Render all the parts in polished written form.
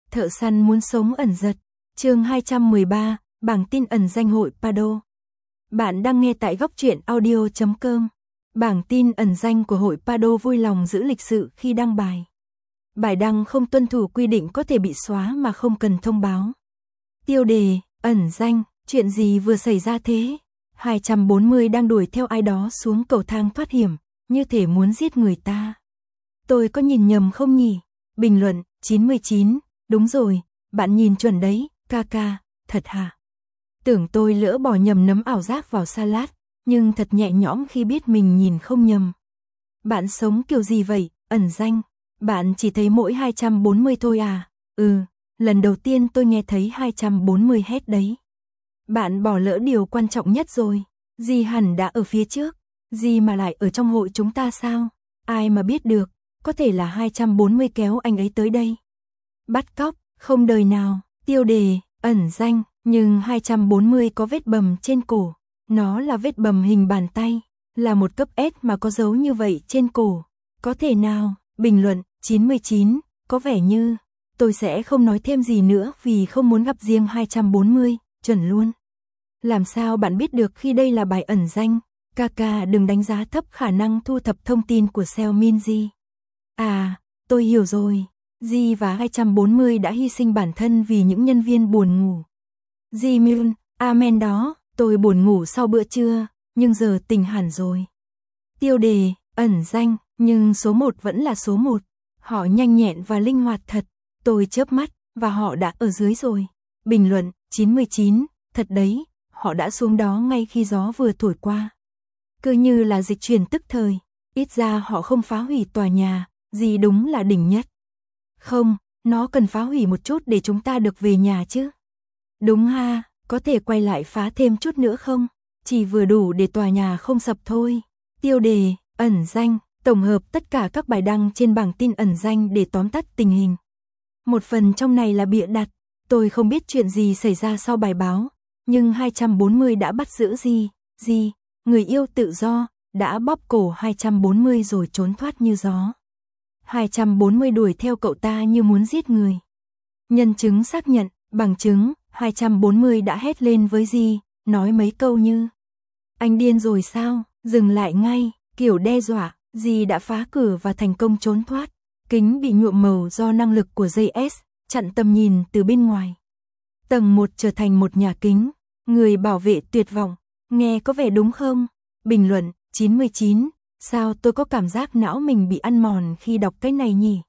Thợ săn muốn sống ẩn giật. Chương 213, bảng tin ẩn danh hội Pado. Bạn đang nghe tại góc truyện audio.com. Bảng tin ẩn danh của hội Pado vui lòng giữ lịch sự khi đăng bài. Bài đăng không tuân thủ quy định có thể bị xóa mà không cần thông báo. Tiêu đề, ẩn danh, chuyện gì vừa xảy ra thế? 240 đang đuổi theo ai đó xuống cầu thang thoát hiểm, như thể muốn giết người ta. Tôi có nhìn nhầm không nhỉ? Bình luận, 99, đúng rồi, bạn nhìn chuẩn đấy, ca, thật hả? Tưởng tôi lỡ bỏ nhầm nấm ảo giác vào salad, nhưng thật nhẹ nhõm khi biết mình nhìn không nhầm. Bạn sống kiểu gì vậy, ẩn danh? Bạn chỉ thấy mỗi 240 thôi à? Lần đầu tiên tôi nghe thấy 240 hết đấy. Bạn bỏ lỡ điều quan trọng nhất rồi. Dì hẳn đã ở phía trước. Dì mà lại ở trong hội chúng ta sao? Ai mà biết được, có thể là 240 kéo anh ấy tới đây. Bắt cóc, không đời nào. Tiêu đề, ẩn danh, nhưng 240 có vết bầm trên cổ. Nó là vết bầm hình bàn tay, là một cấp S mà có dấu như vậy trên cổ. Có thể nào? Bình luận, 99, có vẻ như. Tôi sẽ không nói thêm gì nữa vì không muốn gặp riêng 240, chuẩn luôn. Làm sao bạn biết được khi đây là bài ẩn danh? Ca đừng đánh giá thấp khả năng thu thập thông tin của Seo Min Ji. À, tôi hiểu rồi. Ji và 240 đã hy sinh bản thân vì những nhân viên buồn ngủ. Ji Myun, amen đó, tôi buồn ngủ sau bữa trưa, nhưng giờ tỉnh hẳn rồi. Tiêu đề, ẩn danh, nhưng số 1 vẫn là số 1. Họ nhanh nhẹn và linh hoạt thật. Tôi chớp mắt, và họ đã ở dưới rồi. Bình luận, 99, thật đấy, họ đã xuống đó ngay khi gió vừa thổi qua. Cứ như là dịch chuyển tức thời, ít ra họ không phá hủy tòa nhà, gì đúng là đỉnh nhất. Không, nó cần phá hủy một chút để chúng ta được về nhà chứ. Đúng ha, có thể quay lại phá thêm chút nữa không? Chỉ vừa đủ để tòa nhà không sập thôi. Tiêu đề, ẩn danh, tổng hợp tất cả các bài đăng trên bảng tin ẩn danh để tóm tắt tình hình. Một phần trong này là bịa đặt, tôi không biết chuyện gì xảy ra sau bài báo, nhưng 240 đã bắt giữ Ji, người yêu tự do, đã bóp cổ 240 rồi trốn thoát như gió. 240 đuổi theo cậu ta như muốn giết người. Nhân chứng xác nhận, bằng chứng, 240 đã hét lên với Ji, nói mấy câu như: anh điên rồi sao, dừng lại ngay, kiểu đe dọa. Ji đã phá cửa và thành công trốn thoát. Kính bị nhuộm màu do năng lực của JS, chặn tầm nhìn từ bên ngoài. Tầng 1 trở thành một nhà kính, người bảo vệ tuyệt vọng, nghe có vẻ đúng không? Bình luận, 99, sao tôi có cảm giác não mình bị ăn mòn khi đọc cái này nhỉ?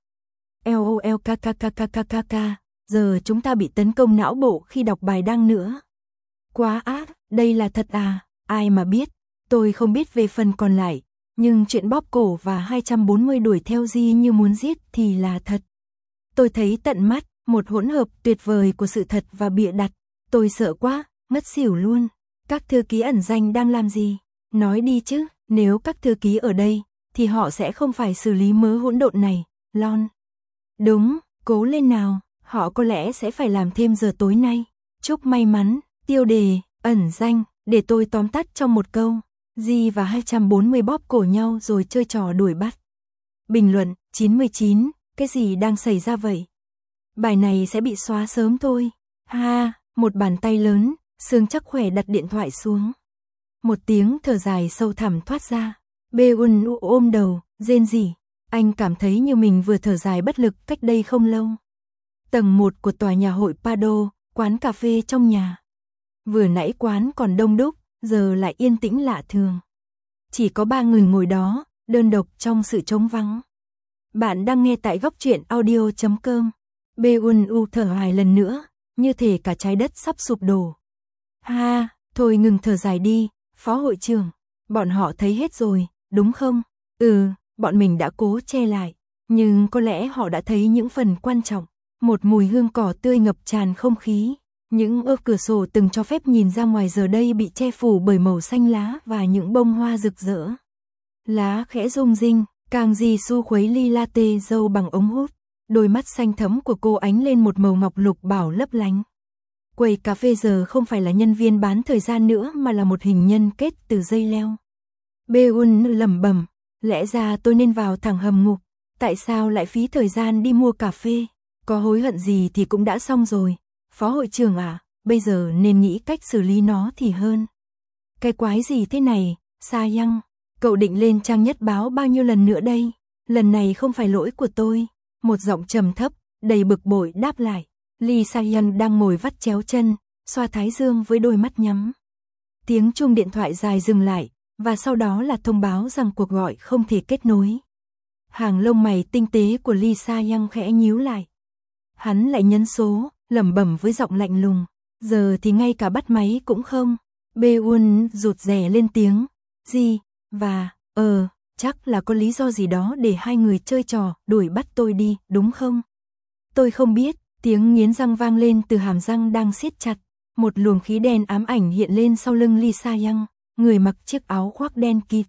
LOL kkkkkk, giờ chúng ta bị tấn công não bộ khi đọc bài đăng nữa. Quá ác, đây là thật à? Ai mà biết, tôi không biết về phần còn lại. Nhưng chuyện bóp cổ và 240 đuổi theo Ji như muốn giết thì là thật. Tôi thấy tận mắt, một hỗn hợp tuyệt vời của sự thật và bịa đặt. Tôi sợ quá, ngất xỉu luôn. Các thư ký ẩn danh đang làm gì? Nói đi chứ, nếu các thư ký ở đây, thì họ sẽ không phải xử lý mớ hỗn độn này, lon. Đúng, cố lên nào, họ có lẽ sẽ phải làm thêm giờ tối nay. Chúc may mắn, tiêu đề, ẩn danh, để tôi tóm tắt trong một câu. Ji và 240 bóp cổ nhau rồi chơi trò đuổi bắt. Bình luận, 99, cái gì đang xảy ra vậy? Bài này sẽ bị xóa sớm thôi. Ha, một bàn tay lớn, Sương chắc khỏe đặt điện thoại xuống. Một tiếng thở dài sâu thẳm thoát ra. Beun ôm đầu, rên rỉ. Anh cảm thấy như mình vừa thở dài bất lực cách đây không lâu. Tầng 1 của tòa nhà hội Pado, quán cà phê trong nhà. Vừa nãy quán còn đông đúc, giờ lại yên tĩnh lạ thường. Chỉ có 3 người ngồi đó, đơn độc trong sự trống vắng. Bạn đang nghe tại góc truyện audio.com. Beun thở dài lần nữa, như thể cả trái đất sắp sụp đổ. Ha, thôi ngừng thở dài đi, phó hội trưởng. Bọn họ thấy hết rồi, đúng không? Bọn mình đã cố che lại. Nhưng có lẽ họ đã thấy những phần quan trọng. Một mùi hương cỏ tươi ngập tràn không khí. Những ô cửa sổ từng cho phép nhìn ra ngoài giờ đây bị che phủ bởi màu xanh lá và những bông hoa rực rỡ. Lá khẽ rung rinh, Kang Ji-su khuấy ly latte dâu bằng ống hút. Đôi mắt xanh thẫm của cô ánh lên một màu ngọc lục bảo lấp lánh. Quầy cà phê giờ không phải là nhân viên bán thời gian nữa mà là một hình nhân kết từ dây leo. Beun lẩm bẩm, lẽ ra tôi nên vào thẳng hầm ngục. Tại sao lại phí thời gian đi mua cà phê? Có hối hận gì thì cũng đã xong rồi. Phó hội trưởng à, bây giờ nên nghĩ cách xử lý nó thì hơn. Cái quái gì thế này, Sa Yang? Cậu định lên trang nhất báo bao nhiêu lần nữa đây? Lần này không phải lỗi của tôi. Một giọng trầm thấp, đầy bực bội đáp lại. Lee Sa Yang đang ngồi vắt chéo chân, xoa thái dương với đôi mắt nhắm. Tiếng chuông điện thoại dài dừng lại, và sau đó là thông báo rằng cuộc gọi không thể kết nối. Hàng lông mày tinh tế của Lee Sa Yang khẽ nhíu lại. Hắn lại nhấn số, lẩm bẩm với giọng lạnh lùng. Giờ thì ngay cả bắt máy cũng không. Beun rụt rè lên tiếng. Gì? Và, chắc là có lý do gì đó để hai người chơi trò đuổi bắt tôi đi, đúng không? Tôi không biết, tiếng nghiến răng vang lên từ hàm răng đang siết chặt. Một luồng khí đen ám ảnh hiện lên sau lưng Lee Sa Yang, người mặc chiếc áo khoác đen kịt.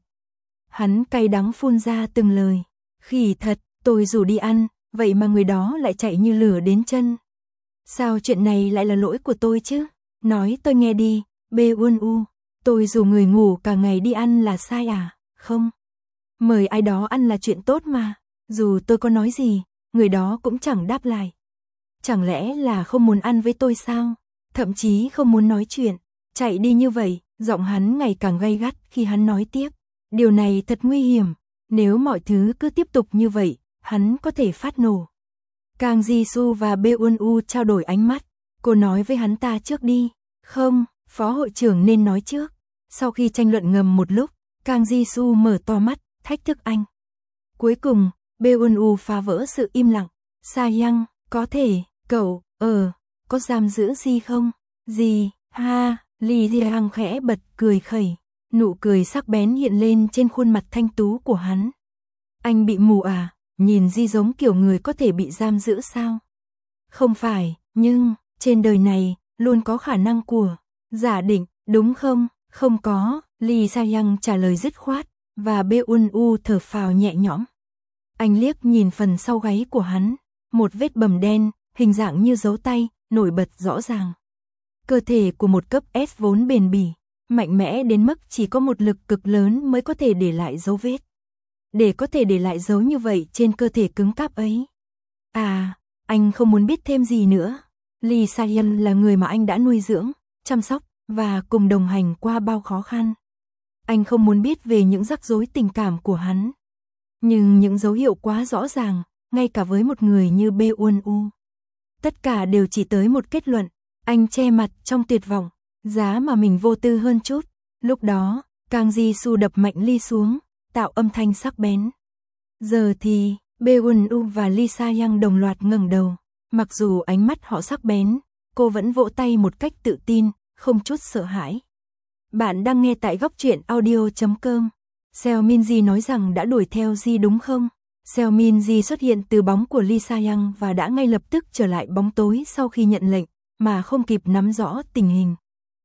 Hắn cay đắng phun ra từng lời. Khỉ thật, tôi rủ đi ăn, vậy mà người đó lại chạy như lửa đến chân. Sao chuyện này lại là lỗi của tôi chứ? Nói tôi nghe đi, Beun, tôi rủ người ngủ cả ngày đi ăn là sai à? Không. Mời ai đó ăn là chuyện tốt mà. Dù tôi có nói gì, người đó cũng chẳng đáp lại. Chẳng lẽ là không muốn ăn với tôi sao? Thậm chí không muốn nói chuyện. Chạy đi như vậy, giọng hắn ngày càng gay gắt khi hắn nói tiếp. Điều này thật nguy hiểm. Nếu mọi thứ cứ tiếp tục như vậy, hắn có thể phát nổ. Kang Ji-su và Beun trao đổi ánh mắt. Cô nói với hắn ta trước đi. Không, phó hội trưởng nên nói trước. Sau khi tranh luận ngầm một lúc, Kang Ji-su mở to mắt, thách thức anh. Cuối cùng, Beun phá vỡ sự im lặng. Sa Yang, có thể, cậu, có giam giữ gì không? Gì, ha, Lee Jiang khẽ bật cười khẩy. Nụ cười sắc bén hiện lên trên khuôn mặt thanh tú của hắn. Anh bị mù à? Nhìn Di giống kiểu người có thể bị giam giữ sao? Không phải, nhưng, trên đời này, luôn có khả năng của giả định, đúng không? Không có, Lee Sa-yang trả lời dứt khoát, và Beun thở phào nhẹ nhõm. Anh liếc nhìn phần sau gáy của hắn, một vết bầm đen, hình dạng như dấu tay, nổi bật rõ ràng. Cơ thể của một cấp S vốn bền bỉ, mạnh mẽ đến mức chỉ có một lực cực lớn mới có thể để lại dấu vết. Để có thể để lại dấu như vậy trên cơ thể cứng cáp ấy. À, anh không muốn biết thêm gì nữa. Lee Sa-yang là người mà anh đã nuôi dưỡng, chăm sóc, và cùng đồng hành qua bao khó khăn. Anh không muốn biết về những rắc rối tình cảm của hắn. Nhưng những dấu hiệu quá rõ ràng, ngay cả với một người như Beun. Tất cả đều chỉ tới một kết luận, anh che mặt trong tuyệt vọng, giá mà mình vô tư hơn chút. Lúc đó, Kang Ji-su đập mạnh ly xuống, tạo âm thanh sắc bén. Giờ thì, Beun và Lee Sa-yang đồng loạt ngẩng đầu, mặc dù ánh mắt họ sắc bén, cô vẫn vỗ tay một cách tự tin, không chút sợ hãi. Bạn đang nghe tại góc truyện audio.com. Seo Min-ji nói rằng đã đuổi theo Ji đúng không? Seo Min-ji xuất hiện từ bóng của Lee Sa-yang và đã ngay lập tức trở lại bóng tối sau khi nhận lệnh, mà không kịp nắm rõ tình hình.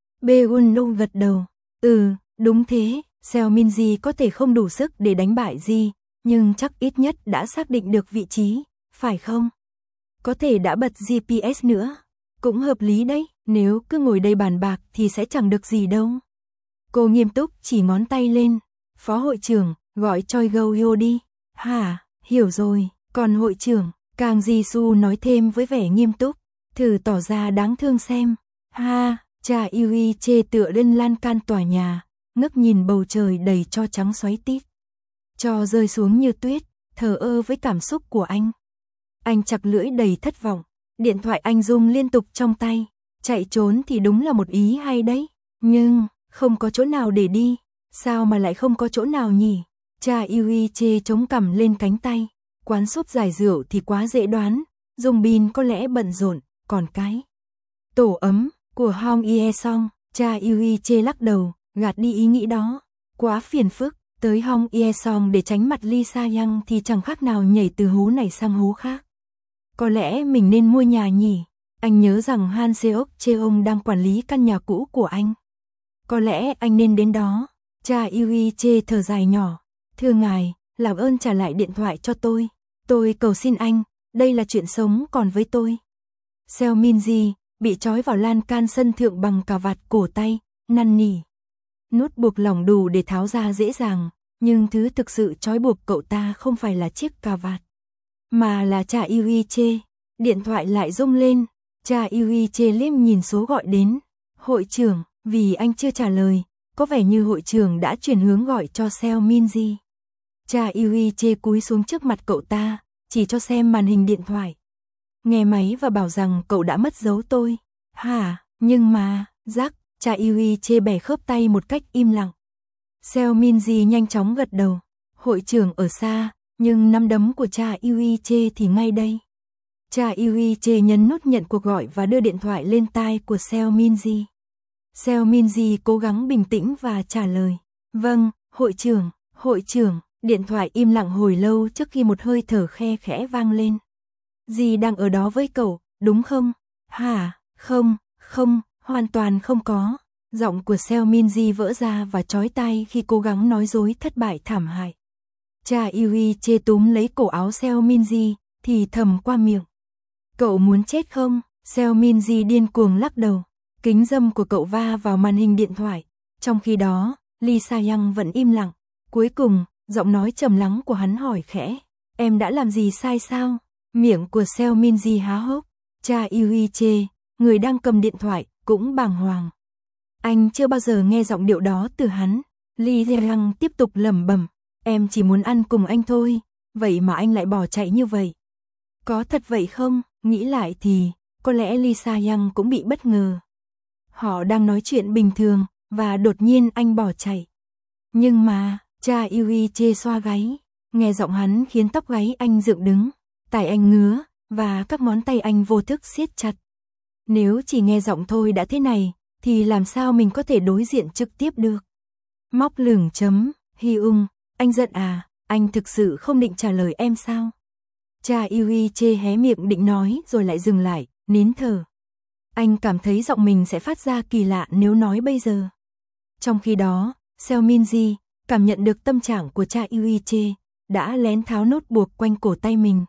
Beun gật đầu. Đúng thế, Seo Min-ji có thể không đủ sức để đánh bại Ji, nhưng chắc ít nhất đã xác định được vị trí, phải không? Có thể đã bật GPS nữa. Cũng hợp lý đấy, nếu cứ ngồi đây bàn bạc thì sẽ chẳng được gì đâu. Cô nghiêm túc chỉ ngón tay lên. Phó hội trưởng, gọi Choi Go-yo đi. Hả, hiểu rồi, còn hội trưởng, Kang Ji-su nói thêm với vẻ nghiêm túc. Thử tỏ ra đáng thương xem. Ha, cha Yui chê tựa lên lan can tòa nhà, ngước nhìn bầu trời đầy tro trắng xoáy tít. Tro rơi xuống như tuyết, thờ ơ với cảm xúc của anh. Anh chặt lưỡi đầy thất vọng. Điện thoại anh rung liên tục trong tay. Chạy trốn thì đúng là một ý hay đấy. Nhưng, không có chỗ nào để đi. Sao mà lại không có chỗ nào nhỉ? Cha Yui chê chống cằm lên cánh tay. Quán súp giải rượu thì quá dễ đoán. Dùng bin có lẽ bận rộn, còn cái tổ ấm của Hong Ye Song. Cha Yui chê lắc đầu, gạt đi ý nghĩ đó. Quá phiền phức. Tới Hong Ye Song để tránh mặt Lee Sa-yang thì chẳng khác nào nhảy từ hố này sang hố khác. Có lẽ mình nên mua nhà nhỉ? Anh nhớ rằng Han Seok-cheong đang quản lý căn nhà cũ của anh. Có lẽ anh nên đến đó. Cha Yui chê thở dài nhỏ. Thưa ngài, làm ơn trả lại điện thoại cho tôi. Tôi cầu xin anh, đây là chuyện sống còn với tôi. Seo Min-ji bị trói vào lan can sân thượng bằng cà vạt cổ tay, năn nỉ. Nút buộc lỏng đủ để tháo ra dễ dàng, nhưng thứ thực sự trói buộc cậu ta không phải là chiếc cà vạt, mà là cha Yui chê. Điện thoại lại rung lên, cha Yui Chê liếc nhìn số gọi đến. Hội trưởng, vì anh chưa trả lời, có vẻ như hội trưởng đã chuyển hướng gọi cho Seo Minji. Cha Yui Chê cúi xuống trước mặt cậu ta, chỉ cho xem màn hình điện thoại. Nghe máy và bảo rằng cậu đã mất dấu tôi. Hả, nhưng mà, rắc, cha Yui Chê bẻ khớp tay một cách im lặng. Seo Minji nhanh chóng gật đầu. Hội trưởng ở xa, nhưng nắm đấm của cha Yui Chê thì ngay đây. Cha Yui Chê nhấn nút nhận cuộc gọi và đưa điện thoại lên tai của Seo Minji. Seo Minji cố gắng bình tĩnh và trả lời. Vâng, hội trưởng, điện thoại im lặng hồi lâu trước khi một hơi thở khe khẽ vang lên. Dì đang ở đó với cậu, đúng không? Hả, không, hoàn toàn không có. Giọng của Seo Minji vỡ ra và chói tai khi cố gắng nói dối thất bại thảm hại. Cha Yui Chê túm lấy cổ áo Seo Minji, thì thầm qua miệng. Cậu muốn chết không? Seo Minji điên cuồng lắc đầu. Kính râm của cậu va vào màn hình điện thoại. Trong khi đó, Lee Sa-young vẫn im lặng. Cuối cùng, giọng nói trầm lắng của hắn hỏi khẽ. Em đã làm gì sai sao? Miệng của Seo Minji há hốc. Cha Yui Chê, người đang cầm điện thoại, cũng bàng hoàng. Anh chưa bao giờ nghe giọng điệu đó từ hắn. Lee Sa-young tiếp tục lẩm bẩm. Em chỉ muốn ăn cùng anh thôi, vậy mà anh lại bỏ chạy như vậy. Có thật vậy không? Nghĩ lại thì, có lẽ Lee Sa-young cũng bị bất ngờ. Họ đang nói chuyện bình thường, và đột nhiên anh bỏ chạy. Nhưng mà, cha Yui Chê xoa gáy, nghe giọng hắn khiến tóc gáy anh dựng đứng, tai anh ngứa, và các ngón tay anh vô thức siết chặt. Nếu chỉ nghe giọng thôi đã thế này, thì làm sao mình có thể đối diện trực tiếp được? Móc lửng chấm, Hyung, anh giận à, anh thực sự không định trả lời em sao? Cha Yui Chê hé miệng định nói rồi lại dừng lại, nín thở. Anh cảm thấy giọng mình sẽ phát ra kỳ lạ nếu nói bây giờ. Trong khi đó, Seo Minji, cảm nhận được tâm trạng của cha Yui Chê, đã lén tháo nốt buộc quanh cổ tay mình.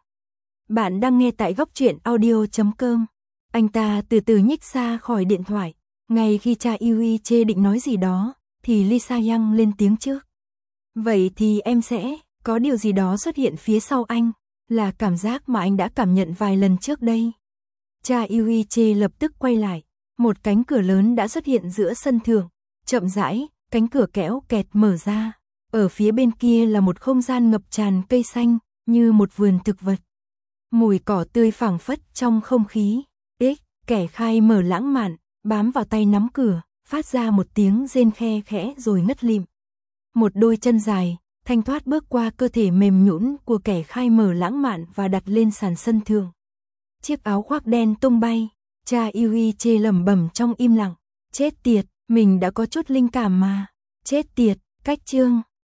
Bạn đang nghe tại góc truyện audio.com. Anh ta từ từ nhích xa khỏi điện thoại. Ngay khi cha Yui Chê định nói gì đó, thì Lee Sa-young lên tiếng trước. Vậy thì em sẽ, có điều gì đó xuất hiện phía sau anh, là cảm giác mà anh đã cảm nhận vài lần trước đây. Cha Yui Chê lập tức quay lại, một cánh cửa lớn đã xuất hiện giữa sân thượng, chậm rãi, cánh cửa kéo kẹt mở ra. Ở phía bên kia là một không gian ngập tràn cây xanh, như một vườn thực vật. Mùi cỏ tươi phảng phất trong không khí. Kẻ khai mở lãng mạn, bám vào tay nắm cửa, phát ra một tiếng rên khe khẽ rồi ngất lịm. Một đôi chân dài, thanh thoát bước qua cơ thể mềm nhũn của kẻ khai mở lãng mạn và đặt lên sàn sân thượng. Chiếc áo khoác đen tung bay, cha Yui Chê lẩm bẩm trong im lặng. Chết tiệt, mình đã có chút linh cảm mà. Chết tiệt, cách chương.